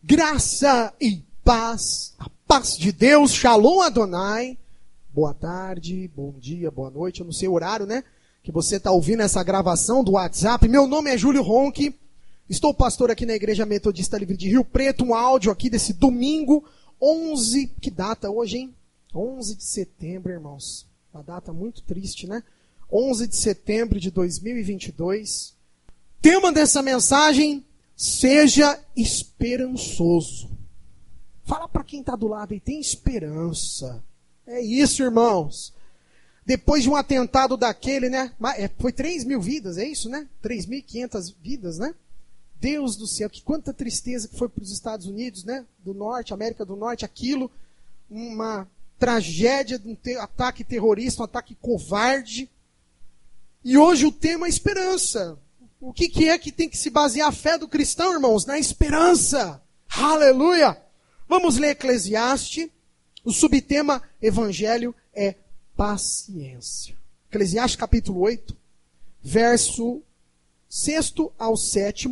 Graça e paz, a paz de Deus, Shalom Adonai. Boa tarde, bom dia, boa noite, eu não sei o horário, né? Que você está ouvindo essa gravação do WhatsApp. Meu nome é Júlio Ronque, estou pastor aqui na Igreja Metodista Livre de Rio Preto, um áudio aqui desse domingo, 11, que data hoje, hein? 11 de setembro, irmãos. Uma data muito triste, né? 11 de setembro de 2022. Tema dessa mensagem, seja esperançoso. Fala para quem está do lado aí, tem esperança. É isso, irmãos. Depois de um atentado daquele, né? Foi 3.000 vidas, é isso, né? 3.500 vidas, né? Deus do céu, que quanta tristeza que foi para os Estados Unidos, né? Do Norte, América do Norte, aquilo, uma tragédia de um ataque terrorista, um ataque covarde. E hoje o tema é esperança. O que é que tem que se basear a fé do cristão, irmãos? Na esperança. Aleluia! Vamos ler Eclesiastes. O subtema Evangelho é paciência. Eclesiastes capítulo 8, verso 6 ao 7.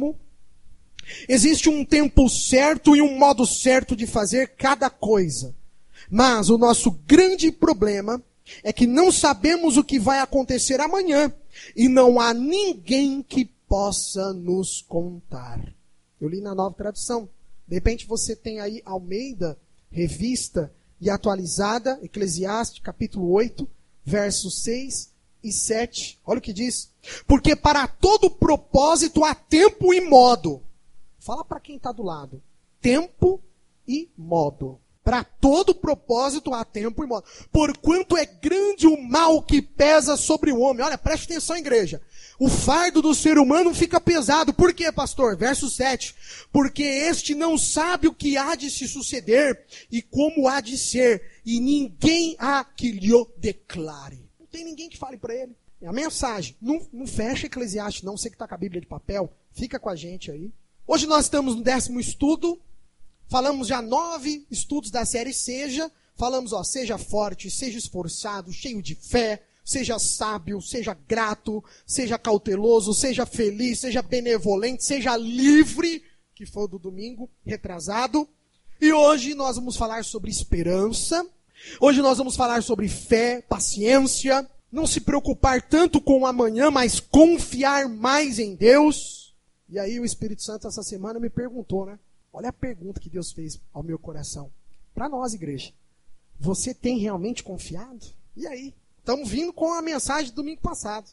Existe um tempo certo e um modo certo de fazer cada coisa. Mas o nosso grande problema é que não sabemos o que vai acontecer amanhã. E não há ninguém que possa nos contar. Eu li na Nova Tradução. De repente você tem aí Almeida, revista e atualizada, Eclesiastes, capítulo 8, versos 6 e 7. Olha o que diz. Porque para todo propósito há tempo e modo. Fala para quem está do lado. Tempo e modo. Para todo propósito há tempo e modo. Porquanto é grande o mal que pesa sobre o homem. Olha, preste atenção, igreja. O fardo do ser humano fica pesado. Por quê, pastor? Verso 7. Porque este não sabe o que há de se suceder e como há de ser. E ninguém há que lhe declare. Não tem ninguém que fale para ele. É a mensagem. Não fecha Eclesiastes, não. Você que está com a Bíblia de papel, fica com a gente aí. Hoje nós estamos no 10º estudo. Falamos já 9 estudos da série Seja. Falamos, seja forte, seja esforçado, cheio de fé, seja sábio, seja grato, seja cauteloso, seja feliz, seja benevolente, seja livre, que foi o do domingo retrasado. E hoje nós vamos falar sobre esperança. Hoje nós vamos falar sobre fé, paciência, não se preocupar tanto com o amanhã, mas confiar mais em Deus. E aí o Espírito Santo essa semana me perguntou, né? Olha a pergunta que Deus fez ao meu coração. Para nós, igreja. Você tem realmente confiado? E aí? Estamos vindo com a mensagem do domingo passado.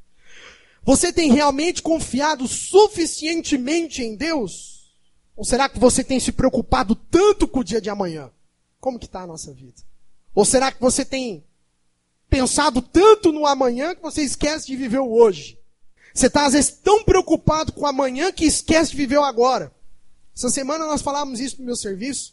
Você tem realmente confiado suficientemente em Deus? Ou será que você tem se preocupado tanto com o dia de amanhã? Como que está a nossa vida? Ou será que você tem pensado tanto no amanhã que você esquece de viver o hoje? Você está às vezes tão preocupado com o amanhã que esquece de viver o agora. Essa semana nós falávamos isso no meu serviço.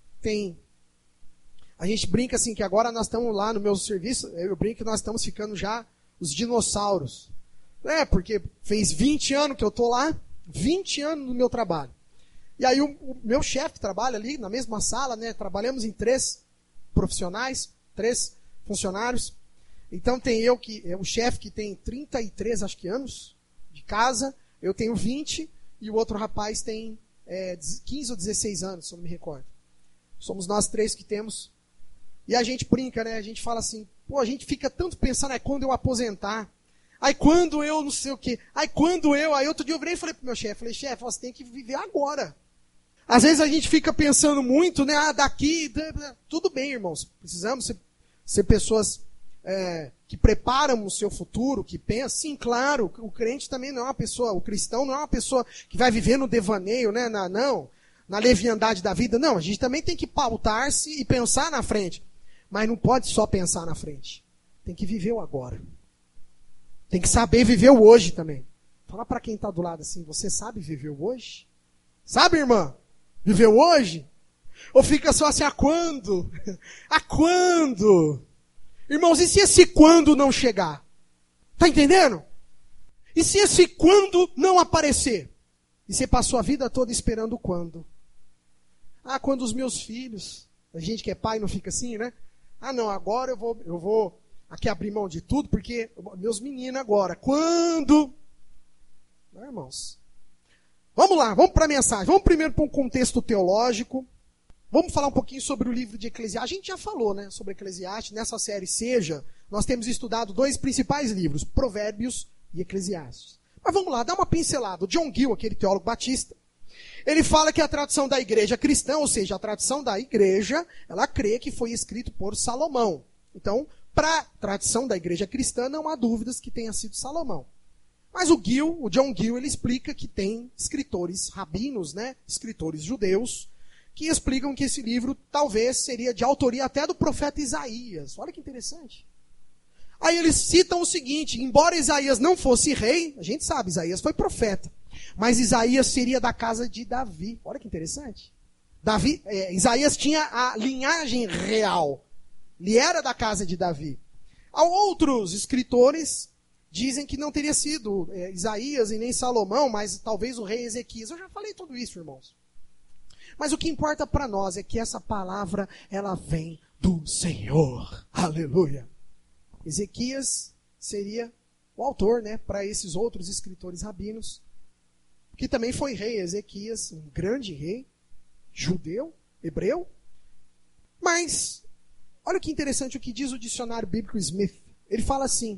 A gente brinca assim que agora nós estamos lá no meu serviço, eu brinco que nós estamos ficando já os dinossauros. Porque fez 20 anos que eu estou lá, 20 anos no meu trabalho. E aí o meu chefe trabalha ali na mesma sala, né? Trabalhamos em 3 profissionais, 3 funcionários. Então tem eu que é o chefe que tem 33 acho que anos de casa, eu tenho 20 e o outro rapaz tem 15 ou 16 anos, se eu não me recordo. Somos nós 3 que temos. E a gente brinca, né? A gente fala assim, a gente fica tanto pensando, quando eu aposentar? Aí quando eu não sei o quê? Aí outro dia eu virei e falei pro meu chefe, chefe, você tem que viver agora. Às vezes a gente fica pensando muito, né? Tudo bem, irmãos. Precisamos ser pessoas que preparam o seu futuro, que pensam. Sim, claro, o crente também não é uma pessoa, o cristão não é uma pessoa que vai viver no devaneio, né? Na leviandade da vida. Não, a gente também tem que pautar-se e pensar na frente. Mas não pode só pensar na frente. Tem que viver o agora. Tem que saber viver o hoje também. Fala para quem está do lado assim, você sabe viver o hoje? Sabe, irmã? Viver o hoje? Ou fica só assim, a quando? A quando? Irmãos, e se esse quando não chegar? Tá entendendo? E se esse quando não aparecer? E você passou a vida toda esperando o quando? Quando os meus filhos. A gente que é pai não fica assim, né? Não, agora eu vou aqui abrir mão de tudo, porque meus meninos agora. Quando? Não, irmãos. Vamos lá, vamos para a mensagem. Vamos primeiro para um contexto teológico. Vamos falar um pouquinho sobre o livro de Eclesiastes. A gente já falou, né, sobre Eclesiastes. Nessa série Seja, nós temos estudado 2 principais livros, Provérbios e Eclesiastes. Mas vamos lá, dá uma pincelada. O John Gill, aquele teólogo batista, ele fala que a tradição da igreja cristã, ou seja, a tradição da igreja, ela crê que foi escrito por Salomão. Então, para a tradição da igreja cristã, não há dúvidas que tenha sido Salomão. Mas o John Gill, ele explica que tem escritores rabinos, né, escritores judeus, que explicam que esse livro talvez seria de autoria até do profeta Isaías. Olha que interessante. Aí eles citam o seguinte: embora Isaías não fosse rei, a gente sabe, Isaías foi profeta, mas Isaías seria da casa de Davi. Olha que interessante. Isaías tinha a linhagem real. Ele era da casa de Davi. Há outros escritores dizem que não teria sido Isaías e nem Salomão, mas talvez o rei Ezequias. Eu já falei tudo isso, irmãos. Mas o que importa para nós é que essa palavra, ela vem do Senhor. Aleluia. Ezequias seria o autor, né, para esses outros escritores rabinos, que também foi rei. Ezequias, um grande rei, judeu, hebreu. Mas, olha que interessante o que diz o dicionário bíblico Smith. Ele fala assim,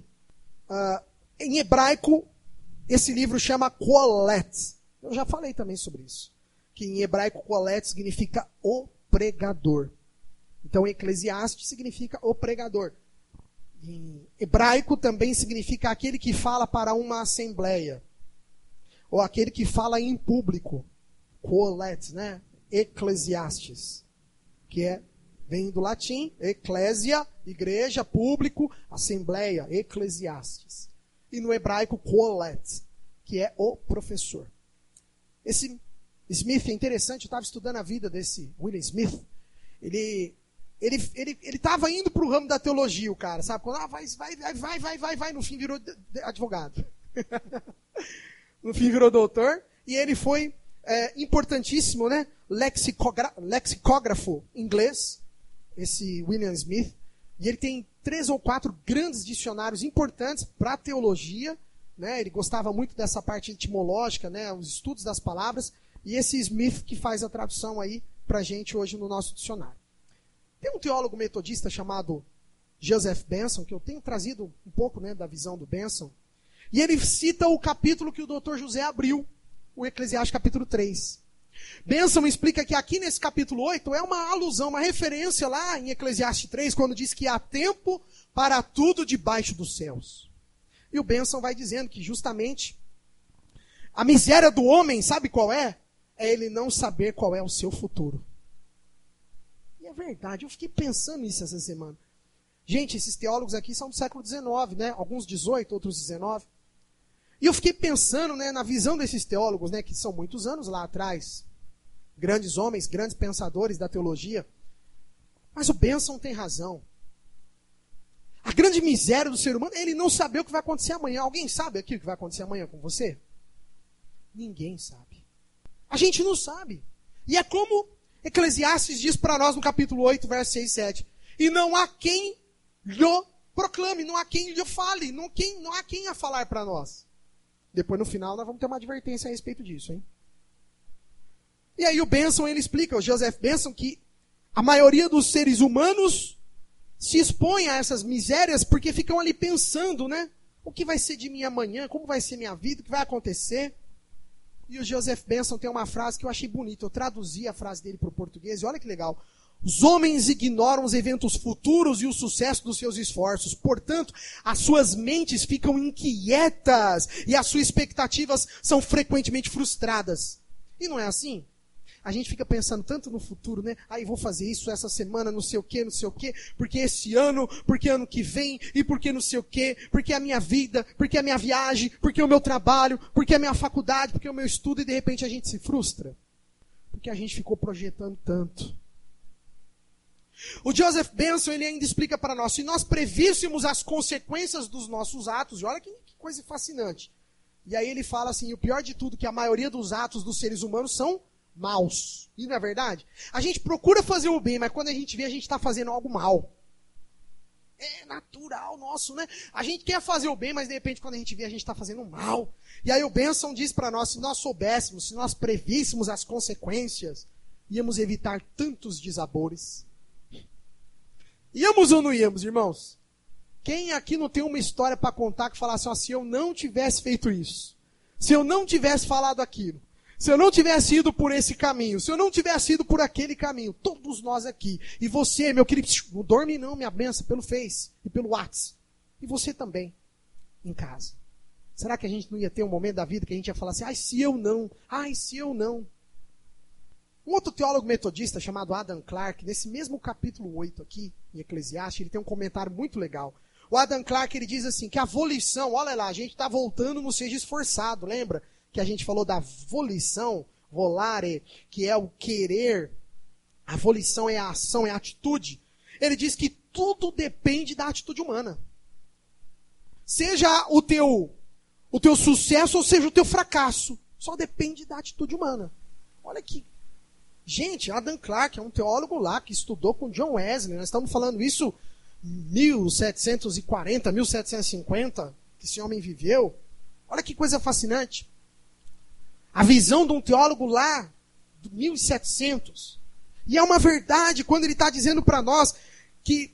em hebraico, esse livro chama Qoheleth. Eu já falei também sobre isso. Que em hebraico, Qoheleth significa o pregador. Então, Eclesiastes significa o pregador. Em hebraico também significa aquele que fala para uma assembleia. Ou aquele que fala em público. Qoheleth, né? Eclesiastes. Que vem do latim, eclésia, igreja, público, assembleia, Eclesiastes. E no hebraico, Qoheleth, que é o professor. Esse Smith é interessante, eu estava estudando a vida desse William Smith. Ele estava indo para o ramo da teologia, o cara, sabe? Quando, vai, no fim virou advogado. No fim virou doutor. E ele foi importantíssimo, né? Lexicógrafo inglês, esse William Smith. E ele tem 3 ou 4 grandes dicionários importantes para a teologia, né? Ele gostava muito dessa parte etimológica, né? Os estudos das palavras. E esse Smith que faz a tradução aí para a gente hoje no nosso dicionário. Tem um teólogo metodista chamado Joseph Benson, que eu tenho trazido um pouco, né, da visão do Benson. E ele cita o capítulo que o Dr. José abriu, o Eclesiastes capítulo 3. Benson explica que aqui nesse capítulo 8 é uma alusão, uma referência lá em Eclesiastes 3, quando diz que há tempo para tudo debaixo dos céus. E o Benson vai dizendo que justamente a miséria do homem, sabe qual é? É ele não saber qual é o seu futuro. E é verdade, eu fiquei pensando nisso essa semana. Gente, esses teólogos aqui são do século XIX, né? Alguns 18, outros 19. E eu fiquei pensando, né, na visão desses teólogos, né, que são muitos anos lá atrás. Grandes homens, grandes pensadores da teologia. Mas o Benson tem razão. A grande miséria do ser humano é ele não saber o que vai acontecer amanhã. Alguém sabe aqui o que vai acontecer amanhã com você? Ninguém sabe. A gente não sabe. E é como Eclesiastes diz para nós no capítulo 8, verso 6 e 7. E não há quem lhe proclame, não há quem lhe fale, não há quem a falar para nós. Depois no final nós vamos ter uma advertência a respeito disso, hein? E aí o Benson, ele explica, o Joseph Benson, que a maioria dos seres humanos se expõe a essas misérias porque ficam ali pensando, né? O que vai ser de mim amanhã? Como vai ser minha vida? O que vai acontecer? E o Joseph Benson tem uma frase que eu achei bonita. Eu traduzi a frase dele para o português e olha que legal. Os homens ignoram os eventos futuros e o sucesso dos seus esforços. Portanto, as suas mentes ficam inquietas e as suas expectativas são frequentemente frustradas. E não é assim? A gente fica pensando tanto no futuro, né? Aí vou fazer isso essa semana, não sei o quê, porque esse ano, porque ano que vem, e porque não sei o quê, porque a minha vida, porque a minha viagem, porque o meu trabalho, porque a minha faculdade, porque o meu estudo, e de repente a gente se frustra. Porque a gente ficou projetando tanto. O Joseph Benson, ele ainda explica para nós, se nós prevíssemos as consequências dos nossos atos, olha que coisa fascinante. E aí ele fala assim, o pior de tudo, que a maioria dos atos dos seres humanos são maus. E não é verdade? A gente procura fazer o bem, mas quando a gente vê, a gente está fazendo algo mal. É natural nosso, né? A gente quer fazer o bem, mas de repente quando a gente vê, a gente está fazendo o mal. E aí o bênção diz para nós, se nós soubéssemos, se nós prevíssemos as consequências, íamos evitar tantos desabores. Íamos ou não íamos, irmãos? Quem aqui não tem uma história para contar que falasse assim, se eu não tivesse feito isso, se eu não tivesse falado aquilo, se eu não tivesse ido por esse caminho, se eu não tivesse ido por aquele caminho, todos nós aqui, e você, meu querido, não dorme não, minha benção, pelo Face e pelo WhatsApp, e você também, em casa. Será que a gente não ia ter um momento da vida que a gente ia falar assim, ai se eu não. Um outro teólogo metodista chamado Adam Clarke, nesse mesmo capítulo 8 aqui, em Eclesiastes, ele tem um comentário muito legal. O Adam Clarke, ele diz assim, que a volição, olha lá, a gente está voltando no seja esforçado, lembra? Que a gente falou da volição, volare, que é o querer, a volição é a ação, é a atitude. Ele diz que tudo depende da atitude humana. Seja o teu sucesso ou seja o teu fracasso, só depende da atitude humana. Olha aqui. Gente, Adam Clarke é um teólogo lá que estudou com John Wesley, nós estamos falando isso 1740, 1750, que esse homem viveu. Olha que coisa fascinante. A visão de um teólogo lá, de 1700. E é uma verdade quando ele está dizendo para nós que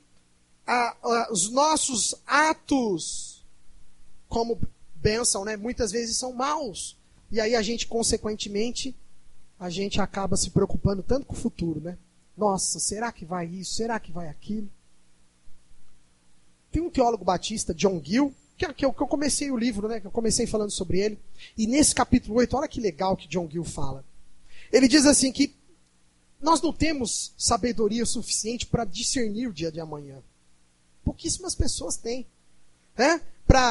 os nossos atos, como bênção, né, muitas vezes são maus. E aí a gente, consequentemente, a gente acaba se preocupando tanto com o futuro, né? Nossa, será que vai isso? Será que vai aquilo? Tem um teólogo batista, John Gill, que eu comecei o livro, né? Que eu comecei falando sobre ele. E nesse capítulo 8, olha que legal que John Gill fala. Ele diz assim que nós não temos sabedoria suficiente para discernir o dia de amanhã. Pouquíssimas pessoas têm. Né?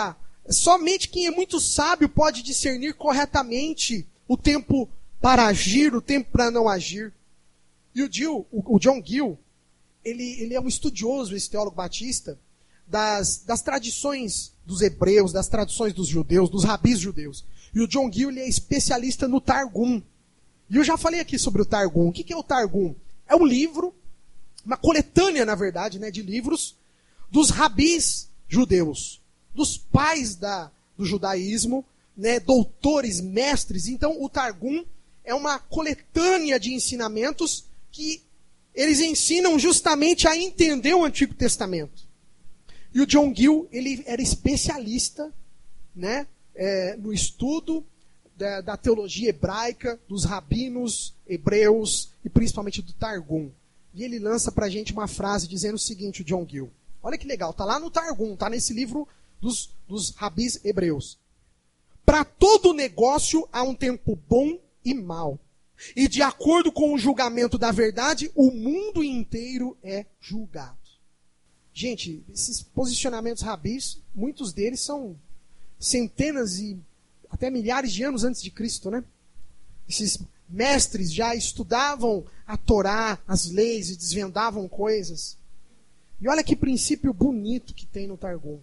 Somente quem é muito sábio pode discernir corretamente o tempo para agir, o tempo para não agir. E o John Gill, ele é um estudioso, esse teólogo batista, das tradições dos hebreus, das tradições dos judeus, dos rabis judeus. E o John Gill, ele é especialista no Targum. E eu já falei aqui sobre o Targum. O que é o Targum? É um livro, uma coletânea, na verdade, né, de livros dos rabis judeus, dos pais do judaísmo, né, doutores, mestres. Então, o Targum é uma coletânea de ensinamentos que eles ensinam justamente a entender o Antigo Testamento. E o John Gill, ele era especialista, né, no estudo da teologia hebraica, dos rabinos hebreus e principalmente do Targum. E ele lança pra gente uma frase dizendo o seguinte, o John Gill. Olha que legal, tá lá no Targum, tá nesse livro dos rabis hebreus. Para todo negócio há um tempo bom e mau. E de acordo com o julgamento da verdade, o mundo inteiro é julgado. Gente, esses posicionamentos rabis, muitos deles são centenas e até milhares de anos antes de Cristo, né? Esses mestres já estudavam a Torá, as leis e desvendavam coisas. E olha que princípio bonito que tem no Targum.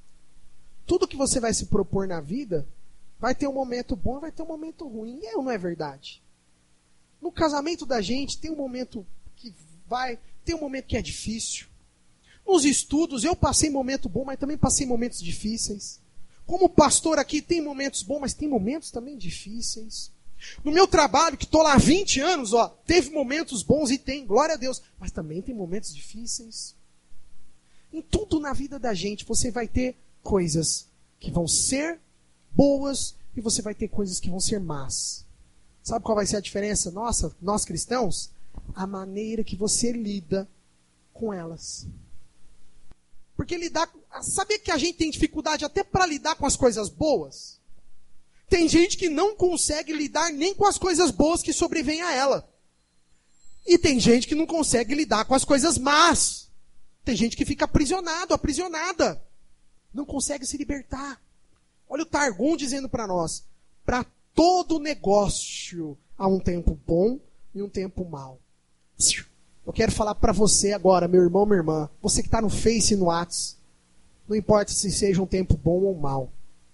Tudo que você vai se propor na vida vai ter um momento bom e vai ter um momento ruim. E não é verdade? No casamento da gente tem um momento que tem um momento que é difícil. Nos estudos eu passei momento bom, mas também passei momentos difíceis. Como pastor aqui tem momentos bons, mas tem momentos também difíceis. No meu trabalho, que estou lá há 20 anos, teve momentos bons e tem, glória a Deus, mas também tem momentos difíceis. Em tudo na vida da gente você vai ter coisas que vão ser boas e você vai ter coisas que vão ser más. Sabe qual vai ser a diferença? Nossa, nós cristãos, a maneira que você lida com elas. Porque sabia que a gente tem dificuldade até para lidar com as coisas boas? Tem gente que não consegue lidar nem com as coisas boas que sobrevêm a ela. E tem gente que não consegue lidar com as coisas más. Tem gente que fica aprisionada. Não consegue se libertar. Olha o Targum dizendo para nós, para todo negócio há um tempo bom e um tempo mau. Eu quero falar para você agora, meu irmão, minha irmã, você que está no Face e no WhatsApp, não importa se seja um tempo bom ou mau,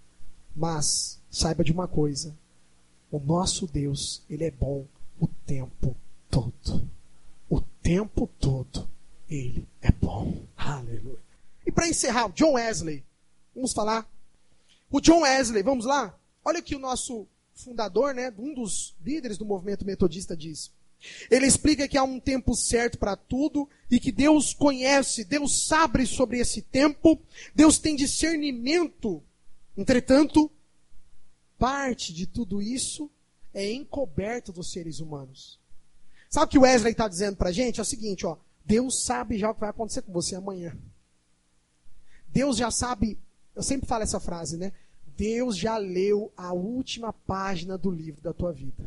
mas saiba de uma coisa, o nosso Deus, Ele é bom o tempo todo. O tempo todo, Ele é bom. Aleluia. E para encerrar, o John Wesley. Vamos falar. O John Wesley, vamos lá? Olha o que o nosso fundador, né, um dos líderes do movimento metodista diz. Ele explica que há um tempo certo para tudo e que Deus conhece, Deus sabe sobre esse tempo, Deus tem discernimento. Entretanto, parte de tudo isso é encoberto dos seres humanos. Sabe o que o Wesley está dizendo para a gente? É o seguinte, ó, Deus sabe já o que vai acontecer com você amanhã. Deus já sabe, eu sempre falo essa frase, né? Deus já leu a última página do livro da tua vida.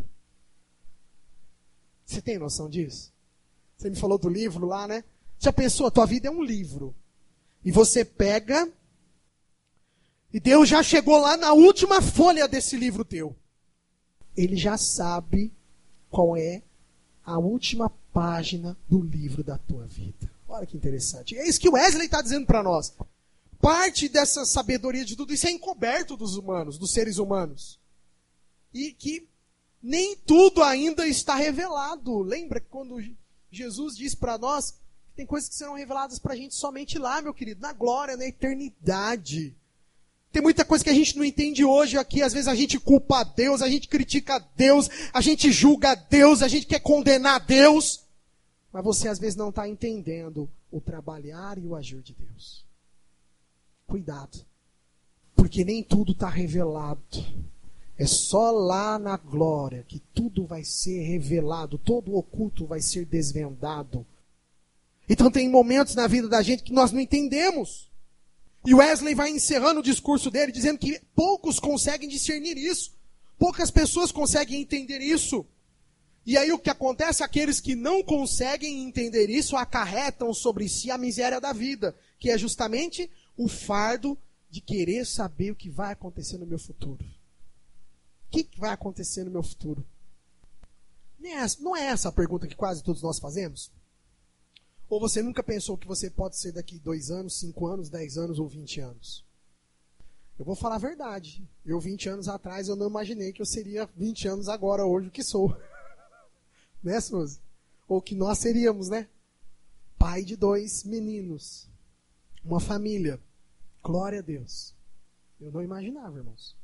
Você tem noção disso? Você me falou do livro lá, né? Já pensou? A tua vida é um livro. E você pega, e Deus já chegou lá na última folha desse livro teu. Ele já sabe qual é a última página do livro da tua vida. Olha que interessante. É isso que o Wesley está dizendo para nós. Parte dessa sabedoria de tudo isso é encoberto dos humanos, dos seres humanos. E que nem tudo ainda está revelado. Lembra que quando Jesus disse para nós que tem coisas que serão reveladas para a gente somente lá, meu querido, na glória, na eternidade. Tem muita coisa que a gente não entende hoje aqui. Às vezes a gente culpa a Deus, a gente critica a Deus, a gente julga a Deus, a gente quer condenar a Deus. Mas você às vezes não está entendendo o trabalhar e o agir de Deus. Cuidado. Porque nem tudo está revelado. É só lá na glória que tudo vai ser revelado. Todo o oculto vai ser desvendado. Então tem momentos na vida da gente que nós não entendemos. E Wesley vai encerrando o discurso dele dizendo que poucos conseguem discernir isso. Poucas pessoas conseguem entender isso. E aí o que acontece? Aqueles que não conseguem entender isso acarretam sobre si a miséria da vida. Que é justamente o fardo de querer saber o que vai acontecer no meu futuro. O que vai acontecer no meu futuro? Não é essa a pergunta que quase todos nós fazemos? Ou você nunca pensou que você pode ser daqui 2 anos, 5 anos, 10 anos ou 20 anos? Eu vou falar a verdade. Eu, 20 anos atrás, eu não imaginei que eu seria 20 anos agora, hoje, o que sou. Né, Suzy? Ou que nós seríamos, né? Pai de 2 meninos. Uma família. Glória a Deus. Eu não imaginava, irmãos.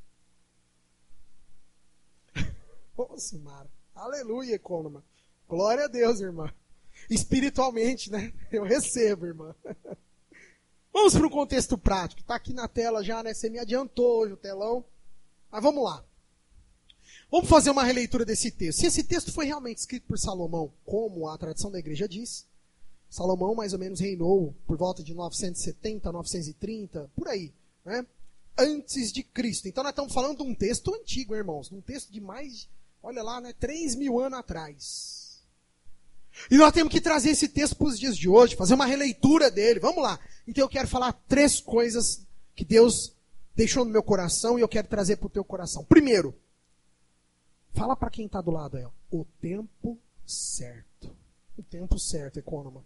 Ô, Simara. Aleluia, Economa. Glória a Deus, irmã. Espiritualmente, né? Eu recebo, irmã. Vamos para um contexto prático. Está aqui na tela já, né? Você me adiantou hoje o telão. Mas vamos lá. Vamos fazer uma releitura desse texto. Se esse texto foi realmente escrito por Salomão, como a tradição da igreja diz, Salomão mais ou menos reinou por volta de 970, 930, por aí, né? Antes de Cristo. Então nós estamos falando de um texto antigo, irmãos. De um texto de mais, olha lá, né? 3.000 anos atrás. E nós temos que trazer esse texto para os dias de hoje, fazer uma releitura dele. Vamos lá. Então eu quero falar 3 coisas que Deus deixou no meu coração e eu quero trazer para o teu coração. Primeiro, fala para quem está do lado aí, ó, o tempo certo. O tempo certo, Economa.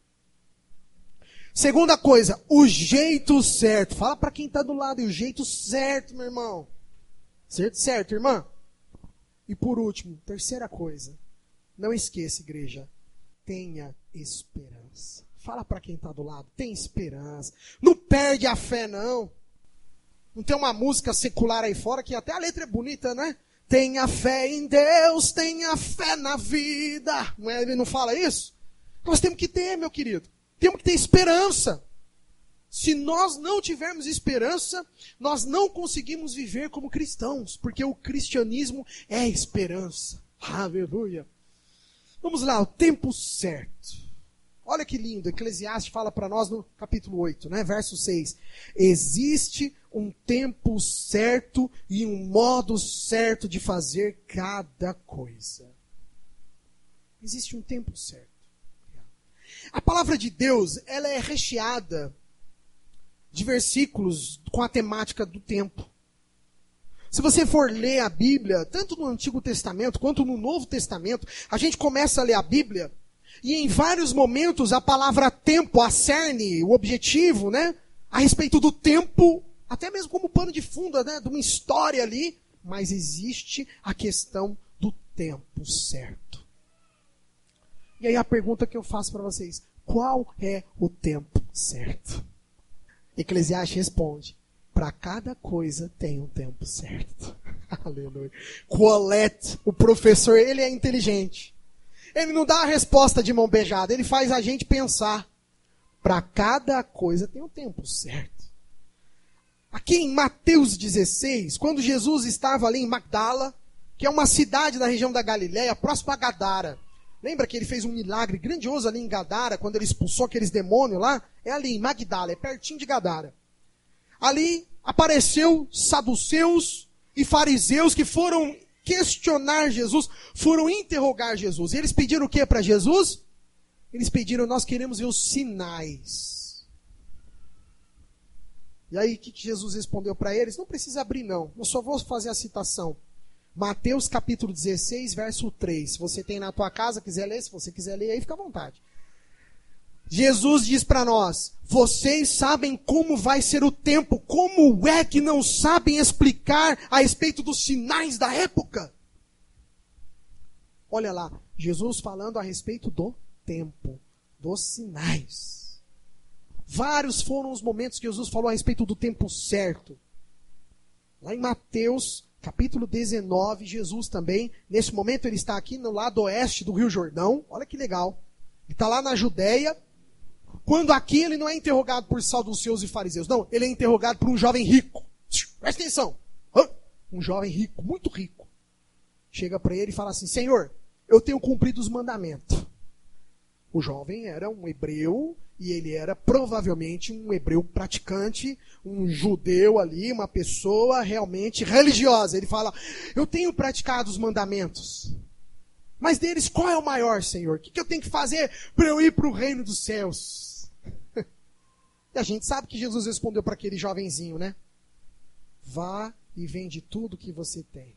Segunda coisa, o jeito certo. Fala para quem está do lado aí, o jeito certo, meu irmão. Certo, irmã? E por último, terceira coisa. Não esqueça, igreja. Tenha esperança. Fala para quem está do lado. Tem esperança. Não perde a fé, não. Não tem uma música secular aí fora que até a letra é bonita, né? Tenha fé em Deus, tenha fé na vida. Não é, ele não fala isso? Nós temos que ter, meu querido. Temos que ter esperança. Se nós não tivermos esperança, nós não conseguimos viver como cristãos. Porque o cristianismo é esperança. Aleluia. Vamos lá, o tempo certo. Olha que lindo, Eclesiastes fala para nós no capítulo 8, né, verso 6. Existe um tempo certo e um modo certo de fazer cada coisa. Existe um tempo certo. A palavra de Deus, ela é recheada de versículos com a temática do tempo. Se você for ler a Bíblia, tanto no Antigo Testamento quanto no Novo Testamento, a gente começa a ler a Bíblia e em vários momentos a palavra tempo, a cerne, o objetivo, né, a respeito do tempo, até mesmo como pano de fundo, né, de uma história ali, mas existe a questão do tempo certo. E aí a pergunta que eu faço para vocês, qual é o tempo certo? Eclesiastes responde: para cada coisa tem um tempo certo. Aleluia. Colette, o professor, ele é inteligente. Ele não dá a resposta de mão beijada, ele faz a gente pensar. Para cada coisa tem um tempo certo. Aqui em Mateus 16, quando Jesus estava ali em Magdala, que é uma cidade da região da Galileia, próximo a Gadara. Lembra que ele fez um milagre grandioso ali em Gadara, quando ele expulsou aqueles demônios lá? É ali em Magdala, é pertinho de Gadara. Ali apareceu saduceus e fariseus que foram questionar Jesus, foram interrogar Jesus. E eles pediram o que para Jesus? Eles pediram: nós queremos ver os sinais. E aí o que Jesus respondeu para eles? Não precisa abrir não, eu só vou fazer a citação. Mateus capítulo 16, verso 3. Se você tem na tua casa, quiser ler, se você quiser ler aí, fica à vontade. Jesus diz para nós: vocês sabem como vai ser o tempo, como é que não sabem explicar a respeito dos sinais da época? Olha lá, Jesus falando a respeito do tempo, dos sinais. Vários foram os momentos que Jesus falou a respeito do tempo certo. Lá em Mateus capítulo 19, Jesus também, nesse momento ele está aqui no lado oeste do Rio Jordão. Olha que legal. Ele está lá na Judeia. Quando aqui ele não é interrogado por saduceus e fariseus. Não, ele é interrogado por um jovem rico. Presta atenção. Um jovem rico, muito rico. Chega para ele e fala assim: Senhor, eu tenho cumprido os mandamentos. O jovem era um hebreu, e ele era provavelmente um hebreu praticante, um judeu ali, uma pessoa realmente religiosa. Ele fala: eu tenho praticado os mandamentos. Mas deles, qual é o maior, Senhor? O que eu tenho que fazer para eu ir para o reino dos céus? E a gente sabe que Jesus respondeu para aquele jovenzinho, né? Vá e vende tudo que você tem.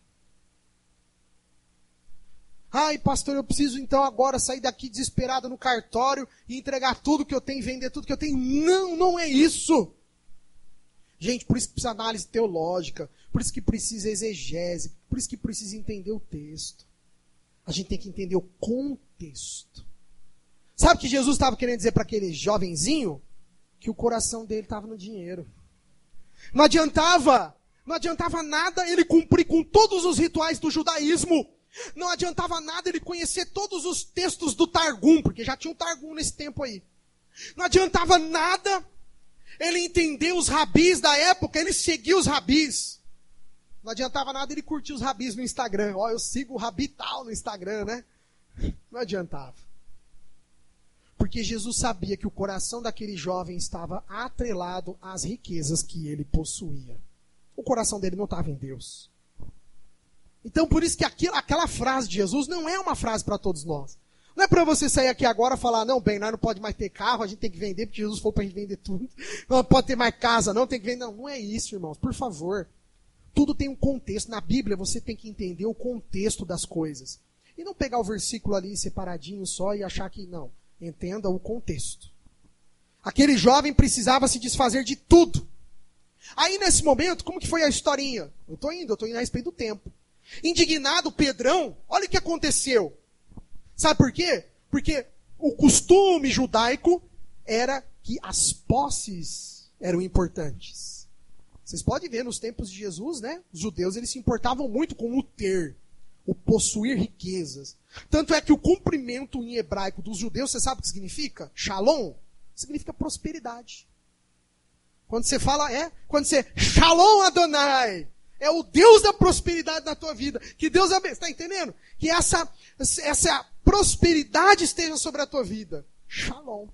Ai, pastor, eu preciso então agora sair daqui desesperado no cartório e entregar tudo que eu tenho, vender tudo que eu tenho. Não, não é isso. Gente, por isso que precisa análise teológica, por isso que precisa exegese, por isso que precisa entender o texto. A gente tem que entender o contexto. Sabe o que Jesus estava querendo dizer para aquele jovenzinho? Que o coração dele estava no dinheiro. Não adiantava nada ele cumprir com todos os rituais do judaísmo. Não adiantava nada ele conhecer todos os textos do Targum, porque já tinha um Targum nesse tempo aí. Não adiantava nada ele entender os rabis da época, ele seguia os rabis. Não adiantava nada ele curtir os rabis no Instagram. Ó, eu sigo o rabi tal no Instagram, né? Não adiantava. Porque Jesus sabia que o coração daquele jovem estava atrelado às riquezas que ele possuía. O coração dele não estava em Deus. Então, por isso que aquela frase de Jesus não é uma frase para todos nós. Não é para você sair aqui agora e falar: não, bem, nós não pode mais ter carro, a gente tem que vender, porque Jesus falou para a gente vender tudo. Não pode ter mais casa, não, tem que vender. Não, não é isso, irmãos, por favor. Tudo tem um contexto. Na Bíblia você tem que entender o contexto das coisas. E não pegar o versículo ali separadinho só e achar que não. Entenda o contexto. Aquele jovem precisava se desfazer de tudo. Aí nesse momento, como que foi a historinha? Eu estou indo a respeito do tempo. Indignado, Pedrão, olha o que aconteceu. Sabe por quê? Porque o costume judaico era que as posses eram importantes. Vocês podem ver nos tempos de Jesus, né? Os judeus, eles se importavam muito com o ter, o possuir riquezas. Tanto é que o cumprimento em hebraico dos judeus, você sabe o que significa? Shalom, significa prosperidade. Quando você Shalom Adonai, é o Deus da prosperidade na tua vida. Que Deus abençoe. Está entendendo? Que essa prosperidade esteja sobre a tua vida. Shalom.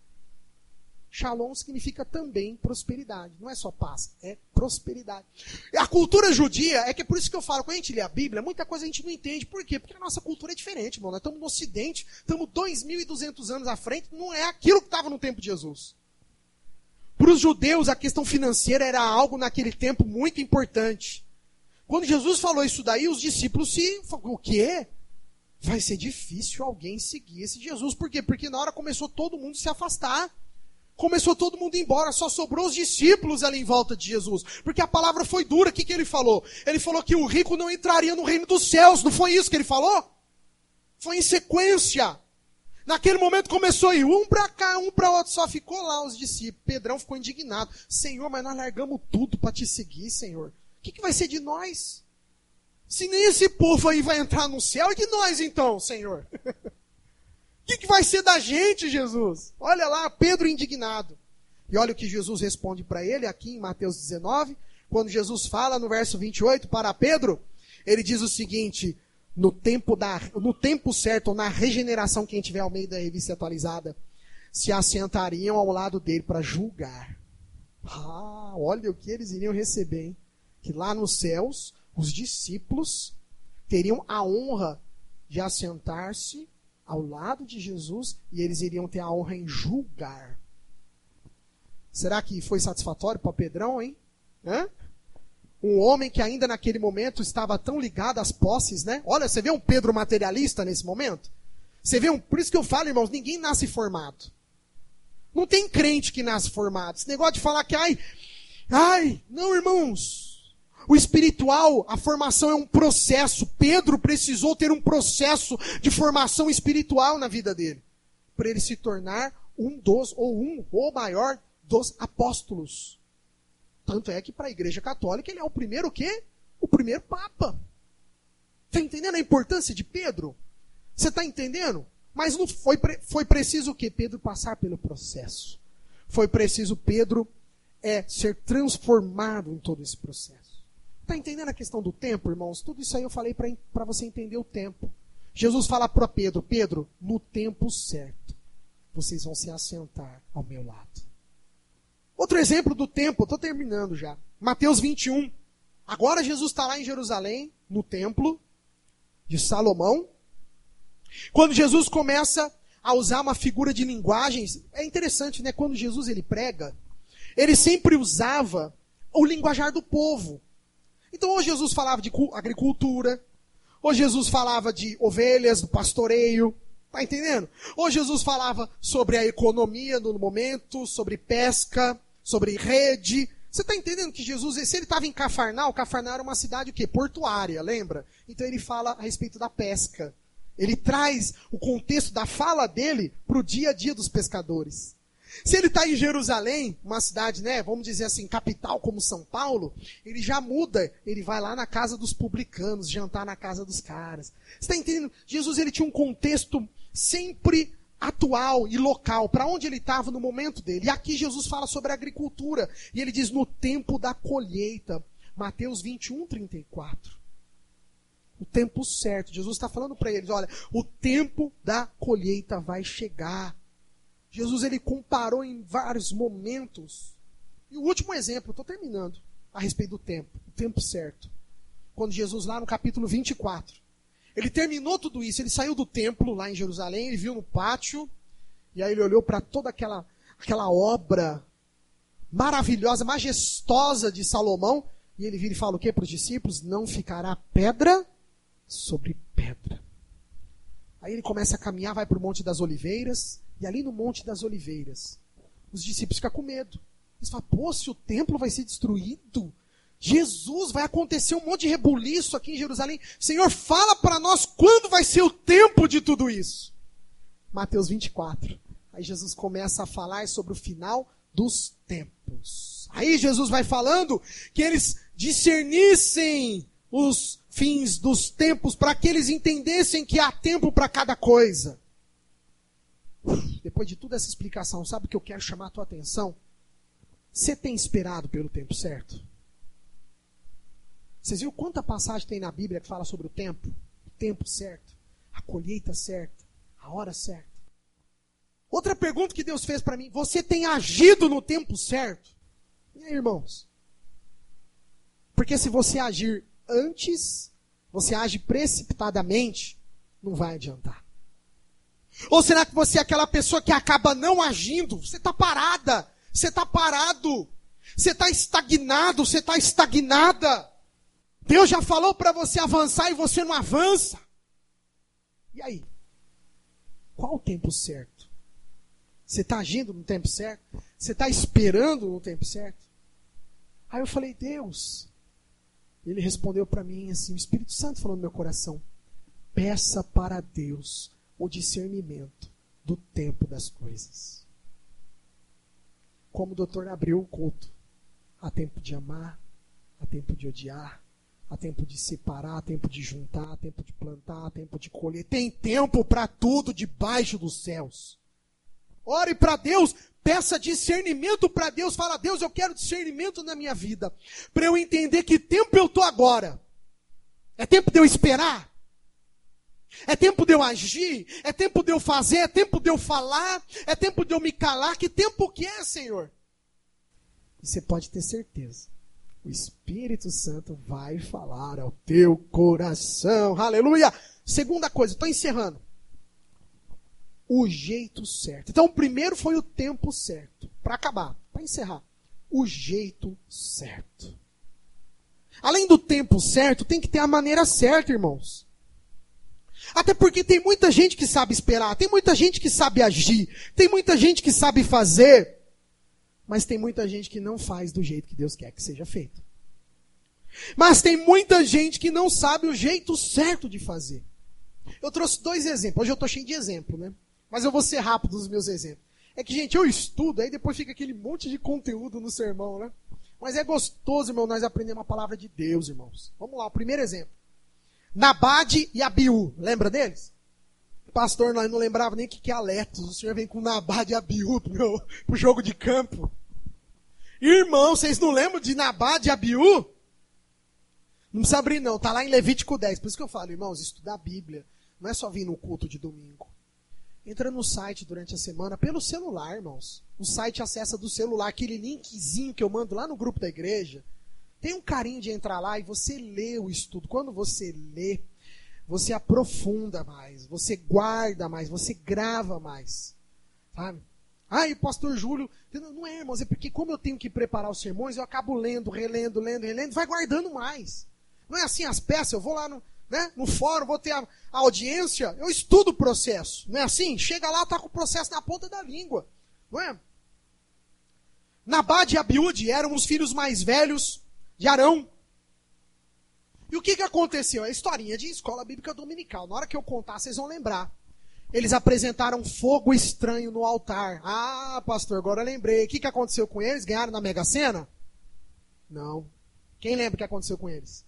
Shalom significa também prosperidade. Não é só paz, é prosperidade. A cultura judia, é que é por isso que eu falo, quando a gente lê a Bíblia, muita coisa a gente não entende. Por quê? Porque a nossa cultura é diferente, irmão. Nós estamos no Ocidente, estamos 2.200 anos à frente, não é aquilo que estava no tempo de Jesus. Para os judeus, a questão financeira era algo naquele tempo muito importante. Quando Jesus falou isso daí, os discípulos o quê? Vai ser difícil alguém seguir esse Jesus. Por quê? Porque na hora começou todo mundo se afastar. Começou todo mundo ir embora. Só sobrou os discípulos ali em volta de Jesus. Porque a palavra foi dura. O que ele falou? Ele falou que o rico não entraria no reino dos céus. Não foi isso que ele falou? Foi em sequência. Naquele momento começou a ir um para cá, um para outro, só ficou lá os discípulos. Pedrão ficou indignado. Senhor, mas nós largamos tudo para te seguir, Senhor. O que vai ser de nós? Se nem esse povo aí vai entrar no céu, e de nós então, Senhor? O que vai ser da gente, Jesus? Olha lá, Pedro indignado. E olha o que Jesus responde para ele aqui em Mateus 19, quando Jesus fala no verso 28 para Pedro, ele diz o seguinte: no tempo certo, ou na regeneração, quem tiver ao meio da revista atualizada, se assentariam ao lado dele para julgar. Olha o que eles iriam receber, hein? Que lá nos céus, os discípulos teriam a honra de assentar-se ao lado de Jesus e eles iriam ter a honra em julgar. Será que foi satisfatório para Pedrão, hein? Um homem que ainda naquele momento estava tão ligado às posses, né? Olha, você vê um Pedro materialista nesse momento? Você vê por isso que eu falo, irmãos, ninguém nasce formado. Não tem crente que nasce formado. Esse negócio de falar que, não, irmãos. O espiritual, a formação é um processo. Pedro precisou ter um processo de formação espiritual na vida dele, para ele se tornar um ou maior dos apóstolos. Tanto é que para a Igreja Católica ele é o primeiro o quê? O primeiro Papa. Está entendendo a importância de Pedro? Você está entendendo? Mas não foi preciso o quê? Pedro passar pelo processo. Foi preciso Pedro ser transformado em todo esse processo. Está entendendo a questão do tempo, irmãos? Tudo isso aí eu falei para você entender o tempo. Jesus fala para Pedro: Pedro, no tempo certo, vocês vão se assentar ao meu lado. Outro exemplo do tempo, estou terminando já. Mateus 21. Agora Jesus está lá em Jerusalém, no templo de Salomão. Quando Jesus começa a usar uma figura de linguagem, é interessante, né? Quando Jesus ele prega, ele sempre usava o linguajar do povo. Então, ou Jesus falava de agricultura, ou Jesus falava de ovelhas, do pastoreio, tá entendendo? Ou Jesus falava sobre a economia no momento, sobre pesca, sobre rede. Você está entendendo que Jesus, se ele estava em Cafarnaum, Cafarnaum era uma cidade o quê? Portuária, lembra? Então ele fala a respeito da pesca. Ele traz o contexto da fala dele para o dia a dia dos pescadores. Se ele está em Jerusalém, uma cidade, né, vamos dizer assim, capital como São Paulo, ele já muda, ele vai lá na casa dos publicanos, jantar na casa dos caras. Você está entendendo? Jesus ele tinha um contexto sempre atual e local, para onde ele estava no momento dele. E aqui Jesus fala sobre a agricultura, e ele diz no tempo da colheita, Mateus 21, 34. O tempo certo, Jesus está falando para eles, olha, o tempo da colheita vai chegar. Jesus ele comparou em vários momentos. E o último exemplo, estou terminando, a respeito do tempo, o tempo certo. Quando Jesus lá no capítulo 24, ele terminou tudo isso, ele saiu do templo lá em Jerusalém, ele viu no pátio, e aí ele olhou para toda aquela obra maravilhosa, majestosa de Salomão, e ele vira e fala o quê para os discípulos? Não ficará pedra sobre pedra. Aí ele começa a caminhar, vai para o Monte das Oliveiras, e ali no Monte das Oliveiras, os discípulos ficam com medo. Eles falam, se o templo vai ser destruído, Jesus, vai acontecer um monte de rebuliço aqui em Jerusalém. Senhor, fala para nós quando vai ser o tempo de tudo isso. Mateus 24. Aí Jesus começa a falar sobre o final dos tempos. Aí Jesus vai falando que eles discernissem os fins dos tempos para que eles entendessem que há tempo para cada coisa. Depois de toda essa explicação, sabe o que eu quero chamar a tua atenção? Você tem esperado pelo tempo certo? Vocês viram quanta passagem tem na Bíblia que fala sobre o tempo certo, a colheita certa, a hora certa? Outra pergunta que Deus fez para mim, você tem agido no tempo certo? E aí, irmãos? Porque se você agir antes, você age precipitadamente, não vai adiantar. Ou será que você é aquela pessoa que acaba não agindo? Você está parada, você está parado, você está estagnado, você está estagnada. Deus já falou para você avançar e você não avança. E aí? Qual o tempo certo? Você está agindo no tempo certo? Você está esperando no tempo certo? Aí eu falei, Deus. Ele respondeu para mim assim, o Espírito Santo falou no meu coração, peça para Deus o discernimento do tempo das coisas. Como o doutor abriu o culto. Há tempo de amar, há tempo de odiar, há tempo de separar, há tempo de juntar, há tempo de plantar, há tempo de colher. Tem tempo para tudo debaixo dos céus. Ore para Deus, peça discernimento para Deus. Fala, Deus, eu quero discernimento na minha vida. Para eu entender que tempo eu estou agora. É tempo de eu esperar? É tempo de eu agir? É tempo de eu fazer? É tempo de eu falar? É tempo de eu me calar? Que tempo que é, Senhor? E você pode ter certeza. O Espírito Santo vai falar ao teu coração. Aleluia! Segunda coisa, estou encerrando. O jeito certo. Então, o primeiro foi o tempo certo. Para acabar, para encerrar. O jeito certo. Além do tempo certo, tem que ter a maneira certa, irmãos. Até porque tem muita gente que sabe esperar, tem muita gente que sabe agir, tem muita gente que sabe fazer, mas tem muita gente que não faz do jeito que Deus quer que seja feito. Mas tem muita gente que não sabe o jeito certo de fazer. Eu trouxe 2 exemplos. Hoje eu estou cheio de exemplo, né? Mas eu vou ser rápido nos meus exemplos. É que, gente, eu estudo, aí depois fica aquele monte de conteúdo no sermão, né? Mas é gostoso, irmão, nós aprendemos a palavra de Deus, irmãos. Vamos lá, o primeiro exemplo. Nabade e Abiú. Lembra deles? Pastor, nós não lembrava nem o que é Aletos. O senhor vem com Nabade e Abiú pro jogo de campo. Irmão, vocês não lembram de Nabade e Abiú? Não precisa abrir não, tá lá em Levítico 10. Por isso que eu falo, irmãos, estudar a Bíblia não é só vir no culto de domingo. Entra no site durante a semana, pelo celular, irmãos. O site acessa do celular, aquele linkzinho que eu mando lá no grupo da igreja. Tem um carinho de entrar lá e você lê o estudo. Quando você lê, você aprofunda mais, você guarda mais, você grava mais. Sabe? E o pastor Júlio... Não é, irmãos, é porque como eu tenho que preparar os sermões, eu acabo lendo, relendo, vai guardando mais. Não é assim as peças, eu vou lá no fórum, vou ter a audiência, eu estudo o processo. Não é assim? Chega lá, está com o processo na ponta da língua. Não é? Nabade e Abiúde eram os filhos mais velhos de Arão. E o que aconteceu? É a historinha de escola bíblica dominical. Na hora que eu contar, vocês vão lembrar. Eles apresentaram fogo estranho no altar. Ah, pastor, agora eu lembrei. O que aconteceu com eles? Ganharam na Mega Sena? Não. Quem lembra o que aconteceu com eles?